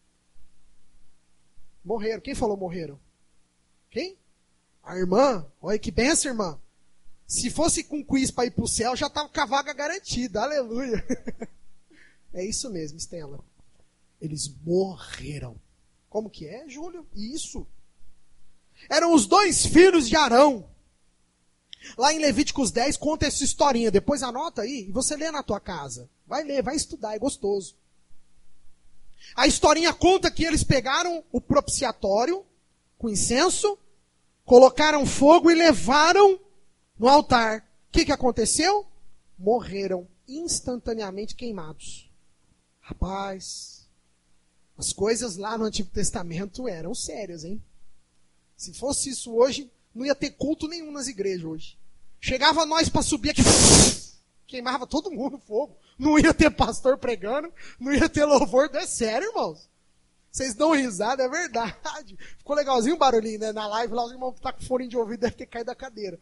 Morreram. Quem falou morreram? Quem? A irmã. Olha que benção, irmã. Se fosse com quiz para ir para o céu, já estava com a vaga garantida. Aleluia. É isso mesmo, Estela. Eles morreram. Como que é, Júlio? Isso. Eram os 2 filhos de Arão. Lá em Levíticos 10 conta essa historinha. Depois anota aí e você lê na tua casa. Vai ler, vai estudar, é gostoso. A historinha conta que eles pegaram o propiciatório com incenso, colocaram fogo e levaram no altar. O que aconteceu? Morreram instantaneamente queimados. Rapaz, as coisas lá no Antigo Testamento eram sérias, hein? Se fosse isso hoje, não ia ter culto nenhum nas igrejas hoje. Chegava nós para subir aqui, queimava todo mundo no fogo. Não ia ter pastor pregando, não ia ter louvor. É sério, irmãos. Vocês dão risada, é verdade. Ficou legalzinho o barulhinho, né? Na live lá, os irmãos que tá com fone de ouvido devem ter caído da cadeira.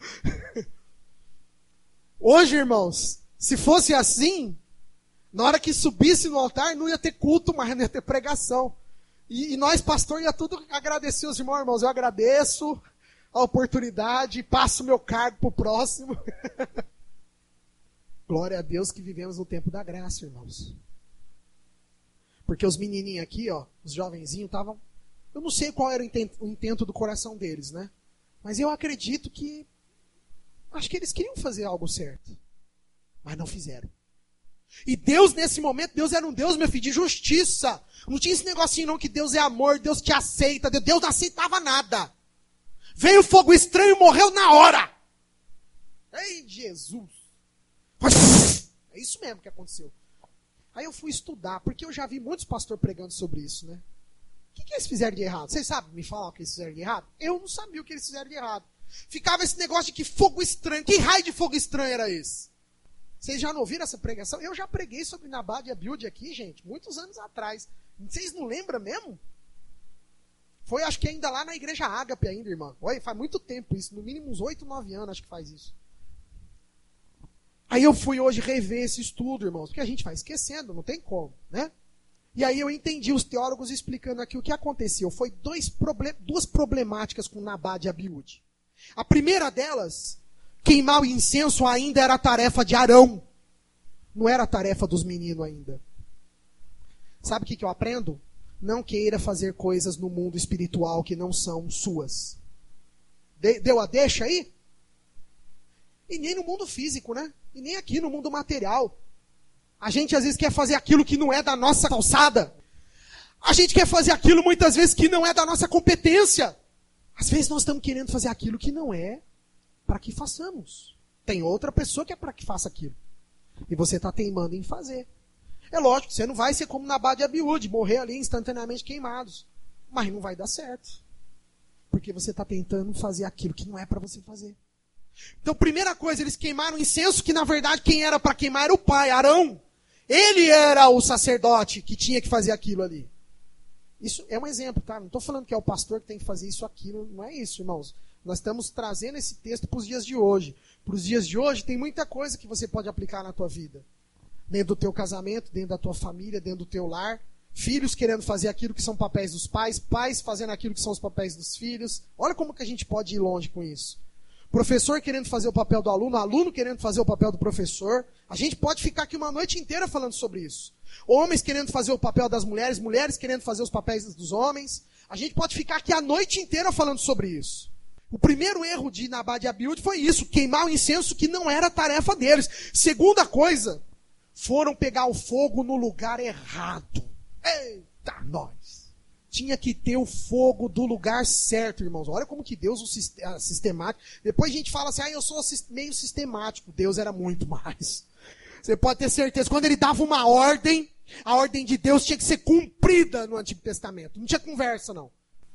Hoje, irmãos, se fosse assim, na hora que subisse no altar, não ia ter culto, mas não ia ter pregação. E nós, pastor, ia tudo agradecer os irmãos. Eu agradeço a oportunidade, passo o meu cargo pro próximo. Glória a Deus que vivemos no tempo da graça, irmãos. Porque os menininhos aqui, ó, os jovenzinhos estavam... Eu não sei qual era o intento do coração deles, né? Mas eu acredito que... Acho que eles queriam fazer algo certo. Mas não fizeram. E Deus, nesse momento, Deus era um Deus, meu filho, de justiça. Não tinha esse negocinho não que Deus é amor, Deus te aceita. Deus não aceitava nada. Veio fogo estranho e morreu na hora. Ei, Jesus. É isso mesmo que aconteceu. Aí eu fui estudar, porque eu já vi muitos pastores pregando sobre isso, né? O que eles fizeram de errado? Vocês sabem me falar o que eles fizeram de errado? Eu não sabia o que eles fizeram de errado. Ficava esse negócio de que fogo estranho. Que raio de fogo estranho era esse? Vocês já não ouviram essa pregação? Eu já preguei sobre Nabade e Abiúde aqui, gente, muitos anos atrás. Vocês não lembram mesmo? Foi, acho que ainda lá na igreja Ágape ainda, irmã. Olha, faz muito tempo isso, no mínimo uns 8, 9 anos acho que faz isso. Aí eu fui hoje rever esse estudo, irmãos, porque a gente vai esquecendo, não tem como, né? E aí eu entendi os teólogos explicando aqui o que aconteceu. Foi duas problemáticas com Nabade e Abiúde. A primeira delas, queimar o incenso ainda era a tarefa de Arão. Não era a tarefa dos meninos ainda. Sabe o que eu aprendo? Não queira fazer coisas no mundo espiritual que não são suas. Deu a deixa aí? E nem no mundo físico, né? E nem aqui no mundo material. A gente às vezes quer fazer aquilo que não é da nossa alçada. A gente quer fazer aquilo muitas vezes que não é da nossa competência. Às vezes nós estamos querendo fazer aquilo que não é para que façamos. Tem outra pessoa que é para que faça aquilo. E você está teimando em fazer. É lógico, você não vai ser como Nabade e Abiúde, morrer ali instantaneamente queimados. Mas não vai dar certo. Porque você está tentando fazer aquilo que não é para você fazer. Então, primeira coisa, eles queimaram incenso, que na verdade quem era para queimar era o pai, Arão. Ele era o sacerdote que tinha que fazer aquilo ali. Isso é um exemplo, tá? Não estou falando que é o pastor que tem que fazer isso, aquilo. Não é isso, irmãos. Nós estamos trazendo esse texto para os dias de hoje. Para os dias de hoje tem muita coisa que você pode aplicar na tua vida. Dentro do teu casamento, dentro da tua família, dentro do teu lar. Filhos querendo fazer aquilo que são papéis dos pais. Pais fazendo aquilo que são os papéis dos filhos. Olha como que a gente pode ir longe com isso. Professor querendo fazer o papel do aluno, aluno querendo fazer o papel do professor. A gente pode ficar aqui uma noite inteira falando sobre isso. Homens querendo fazer o papel das mulheres, mulheres querendo fazer os papéis dos homens. A gente pode ficar aqui a noite inteira falando sobre isso. O primeiro erro de Nabade e Abiúde foi isso, queimar o incenso que não era tarefa deles. Segunda coisa, foram pegar o fogo no lugar errado. Eita, nós! Tinha que ter o fogo do lugar certo, irmãos. Olha como que Deus é sistemático. Depois a gente fala assim, eu sou meio sistemático. Deus era muito mais. Você pode ter certeza, quando ele dava uma ordem, a ordem de Deus tinha que ser cumprida no Antigo Testamento. Não tinha conversa, não.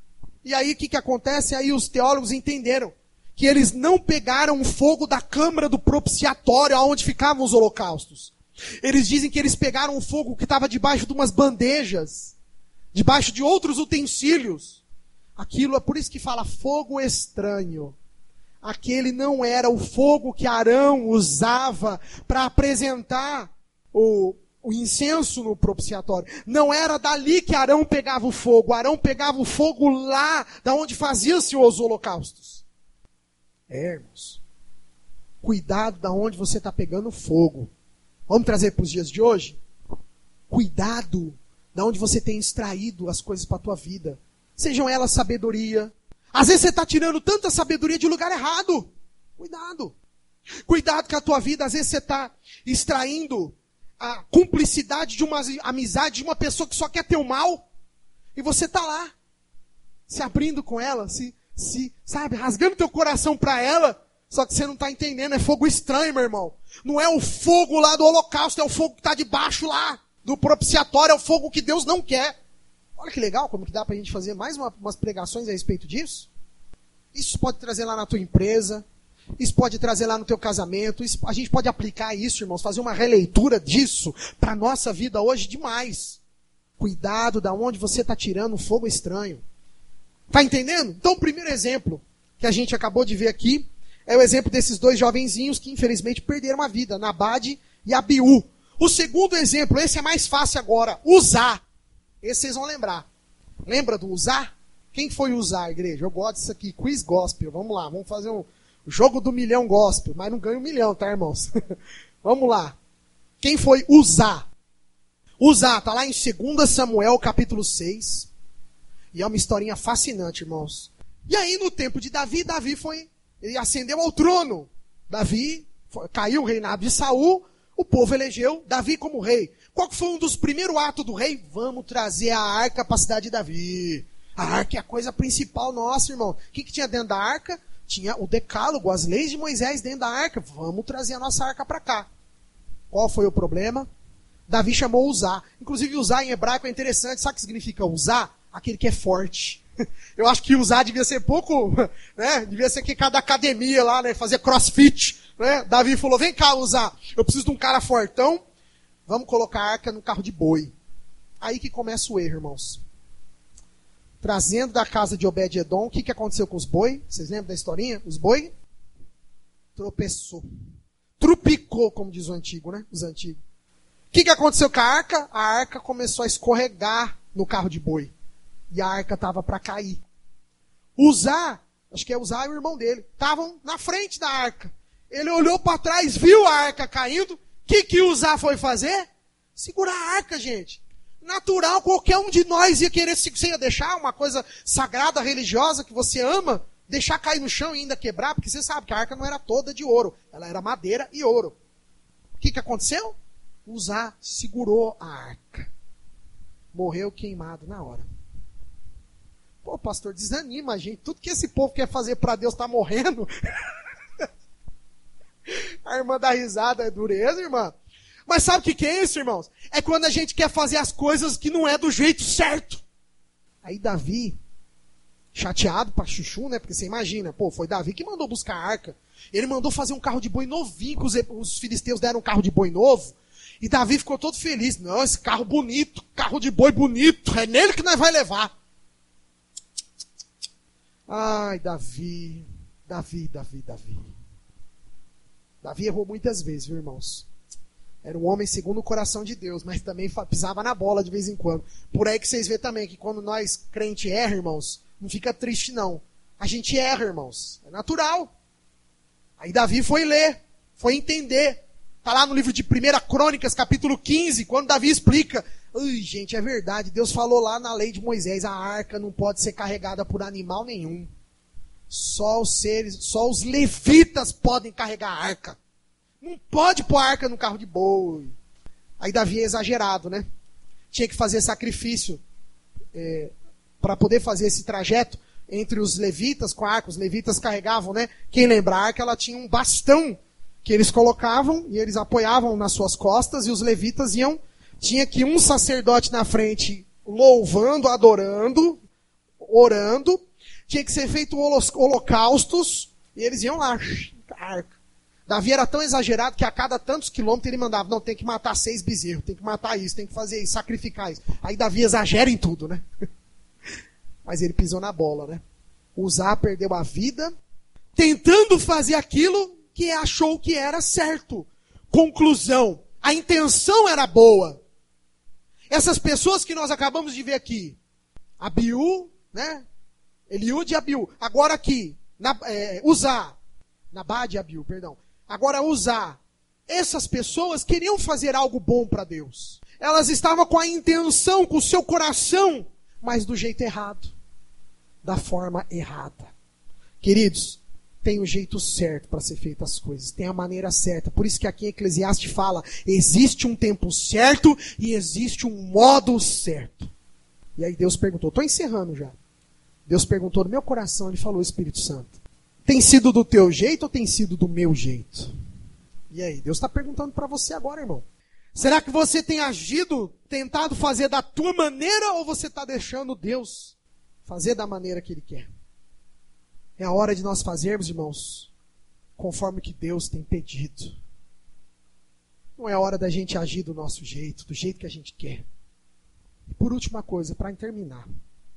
E aí o que acontece? Aí os teólogos entenderam que eles não pegaram o fogo da câmara do propiciatório, onde ficavam os holocaustos. Eles dizem que eles pegaram o fogo que estava debaixo de umas bandejas, debaixo de outros utensílios. Aquilo é por isso que fala fogo estranho. Aquele não era o fogo que Arão usava para apresentar o incenso no propiciatório. Não era dali que Arão pegava o fogo. Arão pegava o fogo lá, da onde faziam-se os holocaustos. Irmãos, cuidado da onde você está pegando fogo. Vamos trazer para os dias de hoje? Cuidado da onde você tem extraído as coisas para a tua vida. Sejam elas sabedoria. Às vezes você está tirando tanta sabedoria de lugar errado. Cuidado. Cuidado com a tua vida. Às vezes você está extraindo a cumplicidade de uma amizade de uma pessoa que só quer teu mal. E você está lá, se abrindo com ela, sabe, rasgando teu coração para ela. Só que você não está entendendo, é fogo estranho, meu irmão. Não é o fogo lá do holocausto, é o fogo que está debaixo lá do propiciatório, é o fogo que Deus não quer. Olha que legal, como que dá pra gente fazer mais umas pregações a respeito disso. Isso pode trazer lá na tua empresa, isso pode trazer lá no teu casamento, a gente pode aplicar isso, irmãos, fazer uma releitura disso para a nossa vida hoje demais. Cuidado da onde você está tirando um fogo estranho. Tá entendendo? Então o primeiro exemplo que a gente acabou de ver aqui é o exemplo desses dois jovenzinhos que infelizmente perderam a vida, Nabade e Abiú. O segundo exemplo, esse é mais fácil agora, Uzá. Esse vocês vão lembrar. Lembra do Uzá? Quem foi Uzá, igreja? Eu gosto disso aqui, quiz gospel. Vamos lá, vamos fazer um jogo do milhão gospel. Mas não ganha 1 milhão, tá, irmãos? Vamos lá. Quem foi Uzá? Uzá, está lá em 2 Samuel, capítulo 6. E é uma historinha fascinante, irmãos. E aí, no tempo de Davi, ele ascendeu ao trono. Caiu o reinado de Saul, o povo elegeu Davi como rei. Qual que foi um dos primeiros atos do rei? Vamos trazer a arca para a cidade de Davi. A arca é a coisa principal nossa, irmão. O que tinha dentro da arca? Tinha o decálogo, as leis de Moisés dentro da arca. Vamos trazer a nossa arca para cá. Qual foi o problema? Davi chamou Uzá. Inclusive, Uzá em hebraico é interessante. Sabe o que significa Uzá? Aquele que é forte. Eu acho que Uzá devia ser pouco, né? Devia ser que cada academia lá, né? Fazer crossfit, né? Davi falou, vem cá, Uzá. Eu preciso de um cara fortão. Vamos colocar a arca no carro de boi. Aí que começa o erro, irmãos. trazendo da casa de Obed-Edom. O que aconteceu com os boi? Vocês lembram da historinha? Os boi tropeçou. Trupicou, como diz o antigo, né? Os antigos. O que aconteceu com a arca? A arca começou a escorregar no carro de boi. E a arca estava para cair. Uzá, acho que é Uzá e o irmão dele, estavam na frente da arca. Ele olhou para trás, viu a arca caindo. O que Uzá foi fazer? Segurar a arca, gente. Natural, qualquer um de nós ia querer, você ia deixar uma coisa sagrada, religiosa, que você ama, deixar cair no chão e ainda quebrar, porque você sabe que a arca não era toda de ouro, ela era madeira e ouro. O que aconteceu? Uzá segurou a arca. Morreu queimado na hora. Pô, pastor, desanima a gente. Tudo que esse povo quer fazer para Deus está morrendo. A irmã dá risada, é dureza, irmã. Mas sabe o que é isso, irmãos? É quando a gente quer fazer as coisas que não é do jeito certo. Aí Davi, chateado pra chuchu, né? Porque você imagina, pô, foi Davi que mandou buscar a arca. Ele mandou fazer um carro de boi novinho, que os filisteus deram um carro de boi novo. E Davi ficou todo feliz. Não, esse carro bonito, carro de boi bonito, é nele que nós vai levar. Ai, Davi. Davi errou muitas vezes, viu, irmãos? Era um homem segundo o coração de Deus, mas também pisava na bola de vez em quando. Por aí que vocês vê também que quando nós, crente, erra, irmãos, não fica triste, não. A gente erra, irmãos. É natural. Aí Davi foi ler, foi entender. Está lá no livro de 1 Crônicas, capítulo 15, quando Davi explica. Ai, gente, é verdade. Deus falou lá na lei de Moisés, a arca não pode ser carregada por animal nenhum. Só os levitas podem carregar a arca. Não pode pôr a arca no carro de boi. Aí Davi é exagerado, né? Tinha que fazer sacrifício para poder fazer esse trajeto entre os levitas com a arca. Os levitas carregavam, né? Quem lembra, a arca ela tinha um bastão que eles colocavam e eles apoiavam nas suas costas e os levitas tinha que um sacerdote na frente louvando, adorando, orando. Tinha que ser feito holocaustos e eles iam lá, a arca. Davi era tão exagerado que a cada tantos quilômetros ele mandava, não, tem que matar 6 bezerros, tem que matar isso, tem que fazer isso, sacrificar isso. Aí Davi exagera em tudo, né? Mas ele pisou na bola, né? Uzá perdeu a vida tentando fazer aquilo que achou que era certo. Conclusão, a intenção era boa. Essas pessoas que nós acabamos de ver aqui, Abiú, né? Eliúde e Abiú. Agora aqui, Uzá, Nabade e Abiú, perdão. Agora Uzá, essas pessoas queriam fazer algo bom para Deus. Elas estavam com a intenção, com o seu coração, mas do jeito errado. Da forma errada. Queridos, tem o jeito certo para ser feitas as coisas. Tem a maneira certa. Por isso que aqui em Eclesiastes fala, existe um tempo certo e existe um modo certo. E aí Deus perguntou, estou encerrando já. Deus perguntou no meu coração, ele falou, Espírito Santo, tem sido do teu jeito ou tem sido do meu jeito? E aí, Deus está perguntando para você agora, irmão. Será que você tem agido, tentado fazer da tua maneira ou você está deixando Deus fazer da maneira que Ele quer? É a hora de nós fazermos, irmãos, conforme o que Deus tem pedido. Não é a hora da gente agir do nosso jeito, do jeito que a gente quer. E por última coisa, para terminar.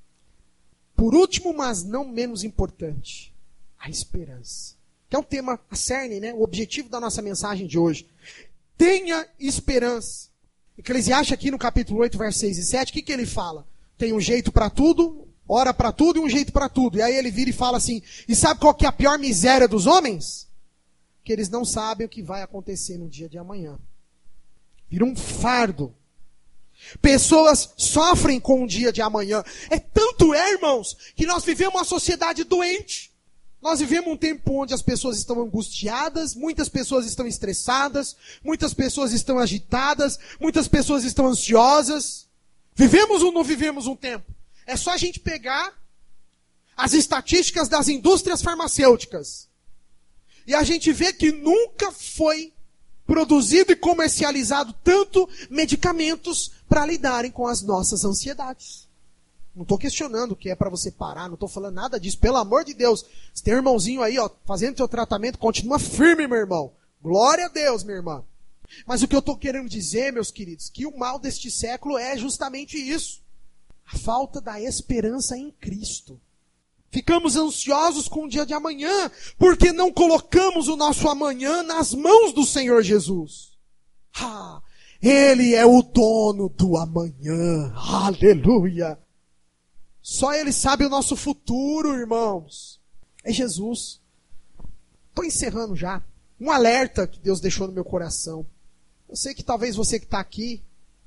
Por último, mas não menos importante, a esperança. Que é o tema, a cerne, né? O objetivo da nossa mensagem de hoje. Tenha esperança. Eclesiastes aqui no capítulo 8, versos 6 e 7, o que ele fala? Tem um jeito para tudo, hora para tudo e um jeito para tudo. E aí ele vira e fala assim, e sabe qual que é a pior miséria dos homens? Que eles não sabem o que vai acontecer no dia de amanhã. Vira um fardo. Pessoas sofrem com o dia de amanhã. Tanto é, irmãos, que nós vivemos uma sociedade doente. Nós vivemos um tempo onde as pessoas estão angustiadas, muitas pessoas estão estressadas, muitas pessoas estão agitadas, muitas pessoas estão ansiosas. Vivemos ou não vivemos um tempo? É só a gente pegar as estatísticas das indústrias farmacêuticas. E a gente vê que nunca foi produzido e comercializado tanto medicamentos para lidarem com as nossas ansiedades. Não estou questionando o que é para você parar, não estou falando nada disso. Pelo amor de Deus, se tem um irmãozinho aí, ó, fazendo seu tratamento, continua firme, meu irmão. Glória a Deus, minha irmã. Mas o que eu estou querendo dizer, meus queridos, que o mal deste século é justamente isso. A falta da esperança em Cristo. Ficamos ansiosos com o dia de amanhã, porque não colocamos o nosso amanhã nas mãos do Senhor Jesus. Ele é o dono do amanhã. Aleluia! Só Ele sabe o nosso futuro, irmãos. É Jesus. Estou encerrando já. Um alerta que Deus deixou no meu coração. Eu sei que talvez você que está aqui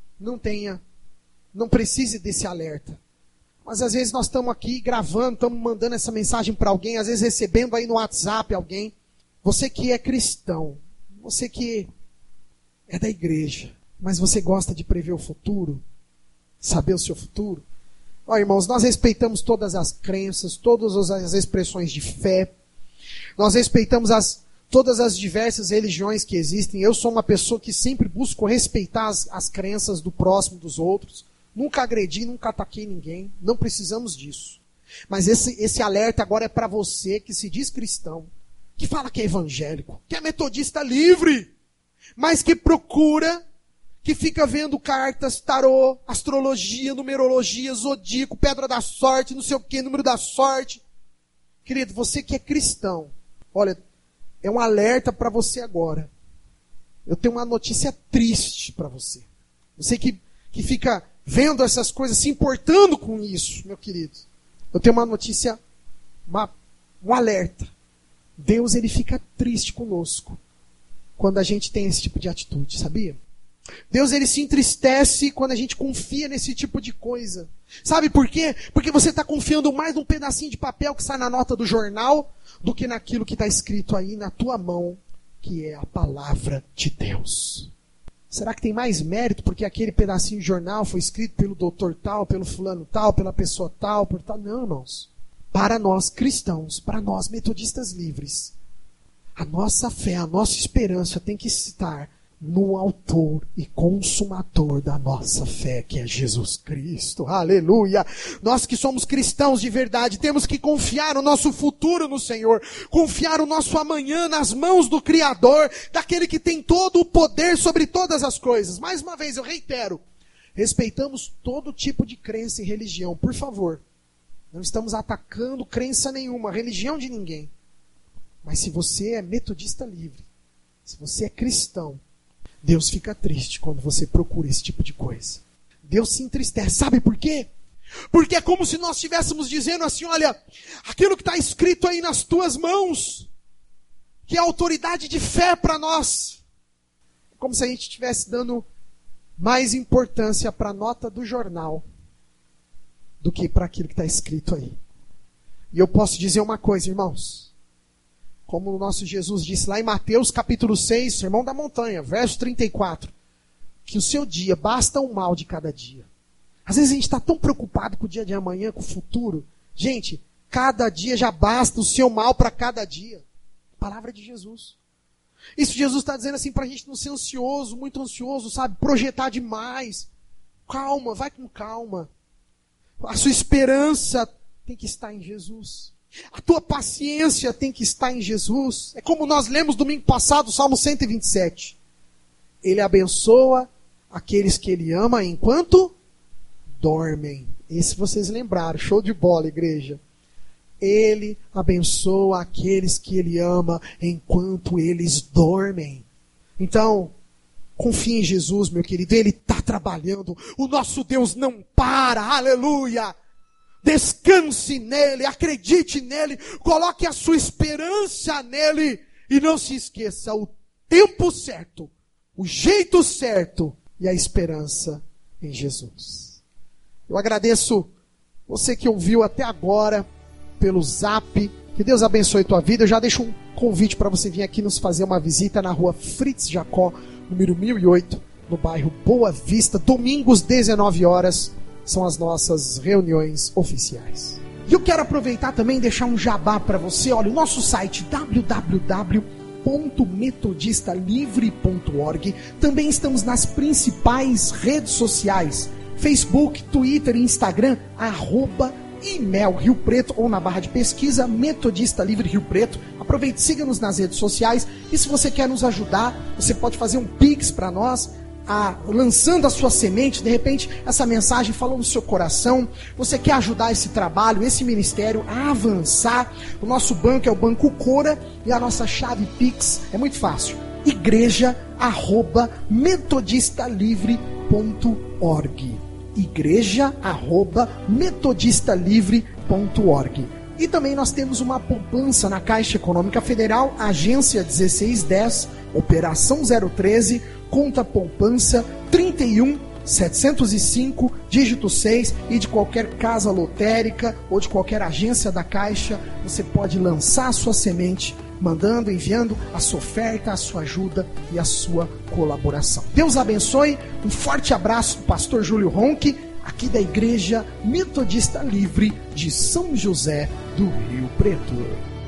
não precise desse alerta. Mas às vezes nós estamos aqui gravando, estamos mandando essa mensagem para alguém, às vezes recebendo aí no WhatsApp alguém. Você que é cristão, você que é da igreja, mas você gosta de prever o futuro, saber o seu futuro. Ó, irmãos, nós respeitamos todas as crenças, todas as expressões de fé. Nós respeitamos todas as diversas religiões que existem. Eu sou uma pessoa que sempre busco respeitar as crenças do próximo, dos outros. Nunca agredi, nunca ataquei ninguém. Não precisamos disso. Mas esse alerta agora é para você que se diz cristão, que fala que é evangélico, que é metodista livre, mas que procura, que fica vendo cartas, tarô, astrologia, numerologia, zodíaco, pedra da sorte, não sei o que, número da sorte. Querido, você que é cristão, olha, é um alerta para você agora. Eu tenho uma notícia triste para você. Você que fica vendo essas coisas, se importando com isso, meu querido. Eu tenho uma notícia, um alerta. Deus, ele fica triste conosco quando a gente tem esse tipo de atitude, sabia? Deus, ele se entristece quando a gente confia nesse tipo de coisa. Sabe por quê? Porque você está confiando mais num pedacinho de papel que sai na nota do jornal do que naquilo que está escrito aí na tua mão, que é a palavra de Deus. Será que tem mais mérito porque aquele pedacinho de jornal foi escrito pelo doutor tal, pelo fulano tal, pela pessoa tal, por tal? Não, irmãos. Para nós cristãos, para nós metodistas livres, a nossa fé, a nossa esperança tem que estar no autor e consumador da nossa fé, que é Jesus Cristo. Aleluia! Nós que somos cristãos de verdade, temos que confiar o nosso futuro no Senhor, confiar o nosso amanhã nas mãos do Criador, daquele que tem todo o poder sobre todas as coisas. Mais uma vez, eu reitero, respeitamos todo tipo de crença e religião, por favor. Não estamos atacando crença nenhuma, religião de ninguém. Mas se você é metodista livre, se você é cristão, Deus fica triste quando você procura esse tipo de coisa. Deus se entristece. Sabe por quê? Porque é como se nós estivéssemos dizendo assim, olha, aquilo que está escrito aí nas tuas mãos, que é autoridade de fé para nós. É como se a gente estivesse dando mais importância para a nota do jornal do que para aquilo que está escrito aí. E eu posso dizer uma coisa, irmãos. Como o nosso Jesus disse lá em Mateus capítulo 6, Sermão da Montanha, verso 34. Que o seu dia basta um mal de cada dia. Às vezes a gente está tão preocupado com o dia de amanhã, com o futuro. Gente, cada dia já basta o seu mal para cada dia. Palavra de Jesus. Isso Jesus está dizendo assim para a gente não ser ansioso, muito ansioso, sabe? Projetar demais. Calma, vai com calma. A sua esperança tem que estar em Jesus. A tua paciência tem que estar em Jesus. É como nós lemos domingo passado, o Salmo 127. Ele abençoa aqueles que Ele ama enquanto dormem. Esse vocês lembraram. Show de bola, igreja. Ele abençoa aqueles que Ele ama enquanto eles dormem. Então, confie em Jesus, meu querido. Ele está trabalhando. O nosso Deus não para. Aleluia. Descanse nele, acredite nele, coloque a sua esperança nele e não se esqueça, o tempo certo, o jeito certo e a esperança em Jesus. Eu agradeço você que ouviu até agora pelo Zap, que Deus abençoe a tua vida. Eu já deixo um convite para você vir aqui nos fazer uma visita na rua Fritz Jacó, número 1008, no bairro Boa Vista, domingos 19 horas. São as nossas reuniões oficiais. E eu quero aproveitar também e deixar um jabá para você. Olha, o nosso site www.metodistalivre.org. Também estamos nas principais redes sociais: Facebook, Twitter e Instagram, @IMEL Rio Preto, ou na barra de pesquisa Metodista Livre Rio Preto. Aproveite, siga-nos nas redes sociais. E se você quer nos ajudar, você pode fazer um Pix para nós. lançando a sua semente, de repente essa mensagem falou no seu coração, você quer ajudar esse trabalho, esse ministério a avançar. O nosso banco é o Banco Cora e a nossa chave Pix é muito fácil: igreja@metodistalivre.org. igreja@metodistalivre.org. E também nós temos uma poupança na Caixa Econômica Federal, agência 1610, operação 013, conta poupança 31705, dígito 6, e de qualquer casa lotérica ou de qualquer agência da Caixa, você pode lançar a sua semente, mandando, enviando a sua oferta, a sua ajuda e a sua colaboração. Deus abençoe, um forte abraço do pastor Júlio Ronque, aqui da Igreja Metodista Livre de São José do Rio Preto.